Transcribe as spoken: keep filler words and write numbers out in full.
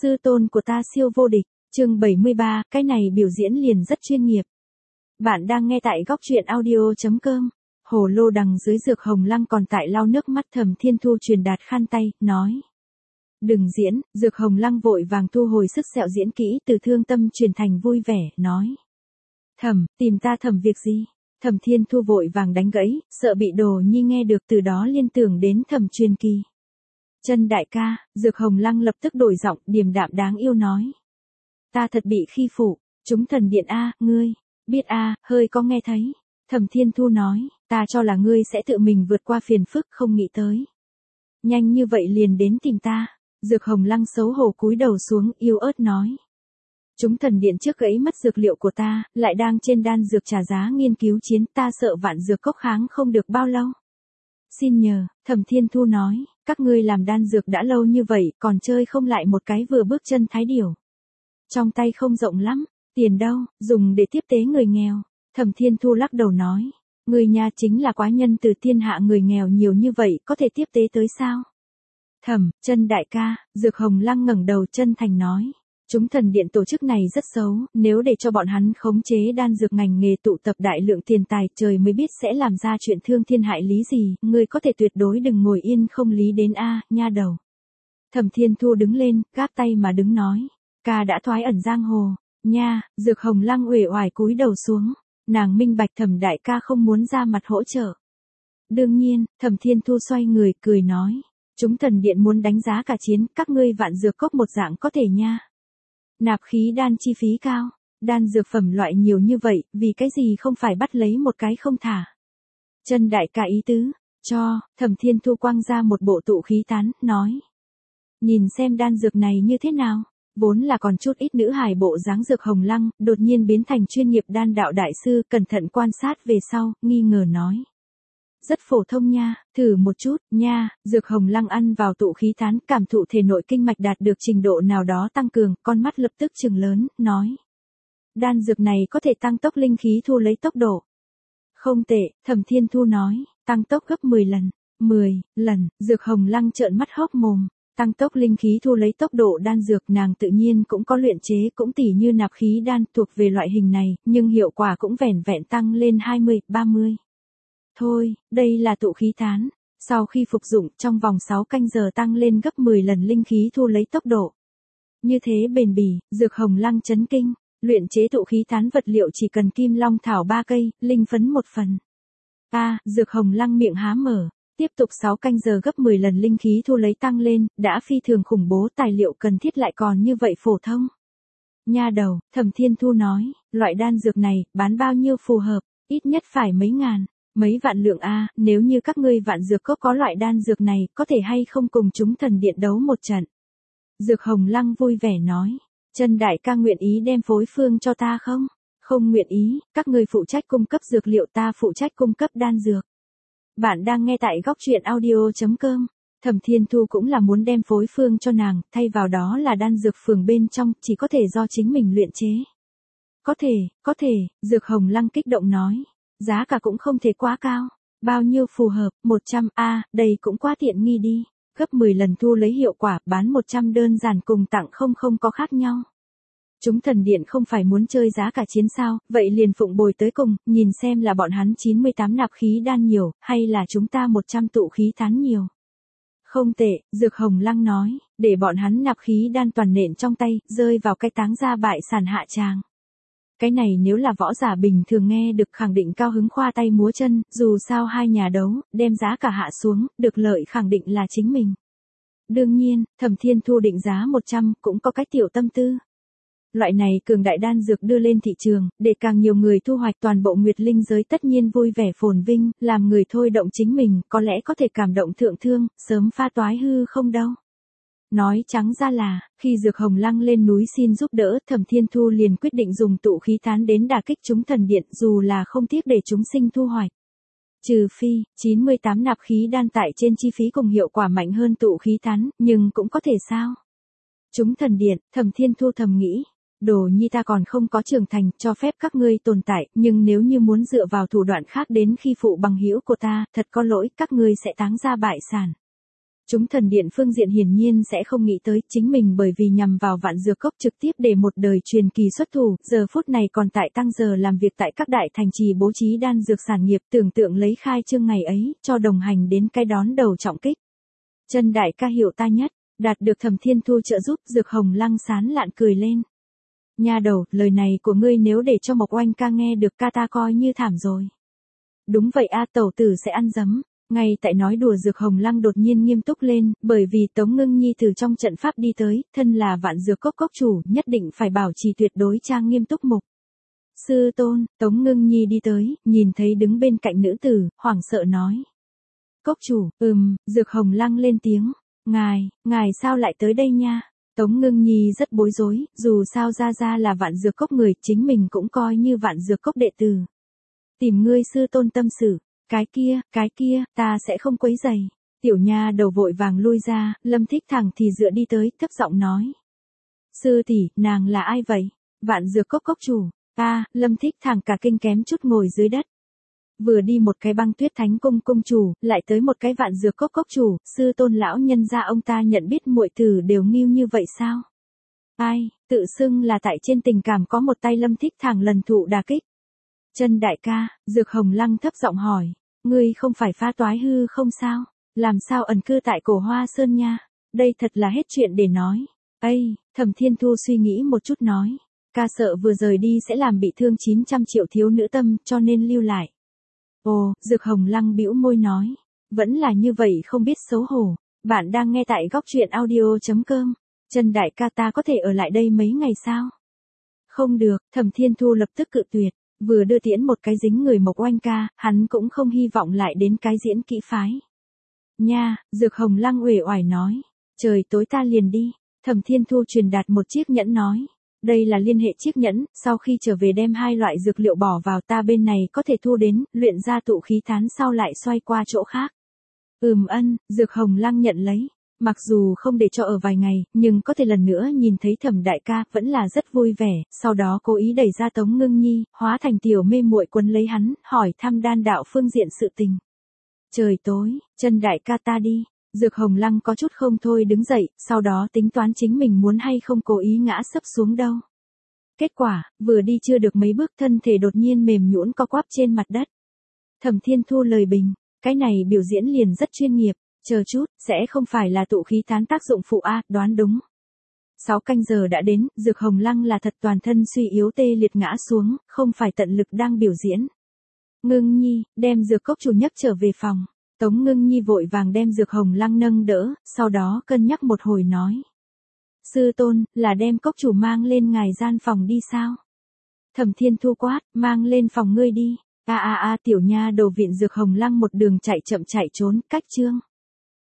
Sư tôn của ta siêu vô địch, chương bảy mươi ba, cái này biểu diễn liền rất chuyên nghiệp. Bạn đang nghe tại góc truyện audio.com. Hồ lô đằng dưới Dược Hồng Lăng còn tại lau nước mắt. Thẩm Thiên Thu truyền đạt khăn tay, nói. Đừng diễn. Dược Hồng Lăng vội vàng thu hồi sức sẹo diễn kỹ, từ thương tâm truyền thành vui vẻ, nói. Thẩm, tìm ta thẩm việc gì? Thẩm Thiên Thu vội vàng đánh gãy, sợ bị Đồ Nhi nghe được, từ đó liên tưởng đến Thẩm Truyền Kỳ. Chân đại ca. Dược Hồng Lăng lập tức đổi giọng, điềm đạm đáng yêu nói. Ta thật bị khi phụ. Chúng thần điện a, ngươi biết a, hơi có nghe thấy. Thẩm Thiên Thu nói, ta cho là ngươi sẽ tự mình vượt qua phiền phức, không nghĩ tới. Nhanh như vậy liền đến tìm ta. Dược Hồng Lăng xấu hổ cúi đầu xuống, yếu ớt nói. Chúng thần điện trước gãy mất dược liệu của ta, lại đang trên đan dược trả giá nghiên cứu chiến, ta sợ vạn dược cốc kháng không được bao lâu. Xin nhờ. Thẩm Thiên Thu nói, các ngươi làm đan dược đã lâu như vậy, còn chơi không lại một cái vừa bước chân thái điểu. Trong tay không rộng lắm, tiền đâu, dùng để tiếp tế người nghèo. Thẩm Thiên Thu lắc đầu nói, người nhà chính là quá nhân từ, thiên hạ người nghèo nhiều như vậy, có thể tiếp tế tới sao? Thẩm, chân đại ca. Dược Hồng Lăng ngẩng đầu chân thành nói. Chúng thần điện tổ chức này rất xấu, nếu để cho bọn hắn khống chế đan dược ngành nghề tụ tập đại lượng tiền tài, trời mới biết sẽ làm ra chuyện thương thiên hại lý gì, ngươi có thể tuyệt đối đừng ngồi yên không lý đến a, nha đầu. Thẩm Thiên Thu đứng lên, gác tay mà đứng nói, ca đã thoái ẩn giang hồ, nha. Dược Hồng Lăng uể oải cúi đầu xuống, nàng minh bạch Thẩm đại ca không muốn ra mặt hỗ trợ. Đương nhiên. Thẩm Thiên Thu xoay người, cười nói, chúng thần điện muốn đánh giá cả chiến, các ngươi vạn dược cốc một dạng có thể nha. Nạp khí đan chi phí cao, đan dược phẩm loại nhiều như vậy, vì cái gì không phải bắt lấy một cái không thả. Chân đại ca ý tứ, cho. Thẩm Thiên Thu quăng ra một bộ tụ khí tán, nói. Nhìn xem đan dược này như thế nào, vốn là còn chút ít nữ hài bộ dáng Dược Hồng Lăng, đột nhiên biến thành chuyên nghiệp đan đạo đại sư, cẩn thận quan sát về sau, nghi ngờ nói. Rất phổ thông nha, thử một chút, nha. Dược Hồng Lăng ăn vào tụ khí tán, cảm thụ thể nội kinh mạch đạt được trình độ nào đó tăng cường, con mắt lập tức trừng lớn, nói. Đan dược này có thể tăng tốc linh khí thu lấy tốc độ. Không tệ. Thẩm Thiên Thu nói, tăng tốc gấp mười lần. mười lần. Dược Hồng Lăng trợn mắt hốc mồm. Tăng tốc linh khí thu lấy tốc độ đan dược, nàng tự nhiên cũng có luyện chế, cũng tỉ như nạp khí đan, thuộc về loại hình này, nhưng hiệu quả cũng vẻn vẹn tăng lên hai mươi, ba mươi. Thôi, đây là tụ khí tán. Sau khi phục dụng, trong vòng sáu canh giờ tăng lên gấp mười lần linh khí thu lấy tốc độ. Như thế bền bỉ. Dược Hồng Lăng chấn kinh. Luyện chế tụ khí tán vật liệu chỉ cần kim long thảo ba cây, linh phấn một phần. A, à, Dược Hồng Lăng miệng há mở. Tiếp tục sáu canh giờ gấp mười lần linh khí thu lấy tăng lên, đã phi thường khủng bố, tài liệu cần thiết lại còn như vậy phổ thông. Nha đầu. Thẩm Thiên Thu nói, loại đan dược này, bán bao nhiêu phù hợp, ít nhất phải mấy ngàn. Mấy vạn lượng a, à, nếu như các ngươi vạn dược cốc có loại đan dược này, có thể hay không cùng chúng thần điện đấu một trận? Dược Hồng Lăng vui vẻ nói, chân đại ca nguyện ý đem phối phương cho ta không? Không nguyện ý. Các ngươi phụ trách cung cấp dược liệu, ta phụ trách cung cấp đan dược. Bạn đang nghe tại góc truyện audio.com. Thẩm Thiên Thu cũng là muốn đem phối phương cho nàng, thay vào đó là đan dược phường bên trong, chỉ có thể do chính mình luyện chế. Có thể, có thể. Dược Hồng Lăng kích động nói. Giá cả cũng không thể quá cao. Bao nhiêu phù hợp? một trăm a, à, đây cũng quá tiện nghi đi. Gấp mười lần thu lấy hiệu quả, bán một trăm đơn giản cùng tặng không không có khác nhau. Chúng thần điện không phải muốn chơi giá cả chiến sao, vậy liền phụng bồi tới cùng, nhìn xem là bọn hắn chín mươi tám nạp khí đan nhiều, hay là chúng ta một trăm tụ khí tán nhiều. Không tệ. Dược Hồng Lăng nói, để bọn hắn nạp khí đan toàn nện trong tay, rơi vào cái táng ra bại sản hạ tràng. Cái này nếu là võ giả bình thường nghe được khẳng định cao hứng khoa tay múa chân, dù sao hai nhà đấu, đem giá cả hạ xuống, được lợi khẳng định là chính mình. Đương nhiên. Thẩm Thiên Thu định giá một trăm, cũng có cái tiểu tâm tư. Loại này cường đại đan dược đưa lên thị trường, để càng nhiều người thu hoạch, toàn bộ Nguyệt Linh giới tất nhiên vui vẻ phồn vinh, làm người thôi động chính mình, có lẽ có thể cảm động thượng thương, sớm pha toái hư không đâu. Nói trắng ra là, khi Dược Hồng Lăng lên núi xin giúp đỡ, Thẩm Thiên Thu liền quyết định dùng tụ khí tán đến đả kích chúng thần điện, dù là không tiếc để chúng sinh thu hoạch. Trừ phi, chín mươi tám nạp khí đan tại trên chi phí cùng hiệu quả mạnh hơn tụ khí tán, nhưng cũng có thể sao? Chúng thần điện. Thẩm Thiên Thu thầm nghĩ. Đồ Nhi ta còn không có trưởng thành, cho phép các ngươi tồn tại, nhưng nếu như muốn dựa vào thủ đoạn khác đến khi phụ bằng hữu của ta, thật có lỗi, các ngươi sẽ táng ra bại sản. Chúng thần điện phương diện hiển nhiên sẽ không nghĩ tới chính mình bởi vì nhằm vào Vạn Dược Cốc trực tiếp để một đời truyền kỳ xuất thủ, giờ phút này còn tại tăng giờ làm việc tại các đại thành trì bố trí đan dược sản nghiệp, tưởng tượng lấy khai trương ngày ấy, cho đồng hành đến cái đón đầu trọng kích. Chân đại ca hiệu ta nhất, đạt được Thẩm Thiên Thu trợ giúp, Dược Hồng Lăng sán lạn cười lên. Nha đầu, lời này của ngươi nếu để cho Mộc Oanh ca nghe được ca ta coi như thảm rồi. Đúng vậy a, tẩu tử sẽ ăn dấm. Ngay tại nói đùa Dược Hồng Lăng đột nhiên nghiêm túc lên, bởi vì Tống Ngưng Nhi từ trong trận pháp đi tới, thân là Vạn Dược Cốc cốc chủ, nhất định phải bảo trì tuyệt đối trang nghiêm túc mục. Sư tôn, Tống Ngưng Nhi đi tới, nhìn thấy đứng bên cạnh nữ tử, hoảng sợ nói. Cốc chủ, ừm, Dược Hồng Lăng lên tiếng, ngài, ngài sao lại tới đây nha? Tống Ngưng Nhi rất bối rối, dù sao ra ra là Vạn Dược Cốc người, chính mình cũng coi như Vạn Dược Cốc đệ tử. Tìm ngươi sư tôn tâm sự. Cái kia, cái kia, ta sẽ không quấy rầy. Tiểu nha đầu vội vàng lui ra, Lâm Thích Thẳng thì dựa đi tới, thấp giọng nói. Sư tỷ, nàng là ai vậy? Vạn Dược Cốc cốc chủ. Ta, Lâm Thích Thẳng cả kinh kém chút ngồi dưới đất. Vừa đi một cái Băng Tuyết Thánh cung cung chủ, lại tới một cái Vạn Dược Cốc cốc chủ, sư tôn lão nhân gia ông ta nhận biết muội tử đều nghiêu như vậy sao? Ai, tự xưng là tại trên tình cảm có một tay Lâm Thích Thẳng lần thụ đả kích. Chân đại ca, Dược Hồng Lăng thấp giọng hỏi. Ngươi không phải phá toái hư không sao? Làm sao ẩn cư tại Cổ Hoa Sơn nha? Đây thật là hết chuyện để nói. Ây, Thẩm Thiên Thu suy nghĩ một chút nói. Ca sợ vừa rời đi sẽ làm bị thương chín trăm triệu thiếu nữ tâm, cho nên lưu lại. Ồ, Dược Hồng Lăng bĩu môi nói. Vẫn là như vậy không biết xấu hổ. Bạn đang nghe tại góc truyện audio chấm com. Chân đại ca, ta có thể ở lại đây mấy ngày sao? Không được, Thẩm Thiên Thu lập tức cự tuyệt. Vừa đưa tiễn một cái dính người Mộc Oanh ca, hắn cũng không hy vọng lại đến cái diễn kỹ phái. Nha, Dược Hồng Lăng uể oải nói. Trời tối ta liền đi. Thẩm Thiên Thu truyền đạt một chiếc nhẫn nói. Đây là liên hệ chiếc nhẫn, sau khi trở về đem hai loại dược liệu bỏ vào ta bên này có thể thu đến, luyện ra tụ khí thán sau lại xoay qua chỗ khác. Ừm ân, Dược Hồng Lăng nhận lấy. Mặc dù không để cho ở vài ngày, nhưng có thể lần nữa nhìn thấy Thẩm đại ca, vẫn là rất vui vẻ, sau đó cố ý đẩy ra Tống Ngưng Nhi, hóa thành tiểu mê muội quấn lấy hắn, hỏi thăm đan đạo phương diện sự tình. Trời tối, chân đại ca ta đi. Dược Hồng Lăng có chút không thôi đứng dậy, sau đó tính toán chính mình muốn hay không cố ý ngã sấp xuống đâu. Kết quả, vừa đi chưa được mấy bước thân thể đột nhiên mềm nhũn co quắp trên mặt đất. Thẩm Thiên Thu lời bình, cái này biểu diễn liền rất chuyên nghiệp. Chờ chút, sẽ không phải là tụ khí thán tác dụng phụ a, đoán đúng. Sáu canh giờ đã đến, Dược Hồng Lăng là thật toàn thân suy yếu tê liệt ngã xuống, không phải tận lực đang biểu diễn. Ngưng Nhi, đem Dược Cốc chủ nhấc trở về phòng. Tống Ngưng Nhi vội vàng đem Dược Hồng Lăng nâng đỡ, sau đó cân nhắc một hồi nói. Sư tôn, là đem cốc chủ mang lên ngài gian phòng đi sao? Thẩm Thiên Thu quát, mang lên phòng ngươi đi. A a a tiểu nha đầu viện Dược Hồng Lăng một đường chạy chậm chạy trốn, cách chương.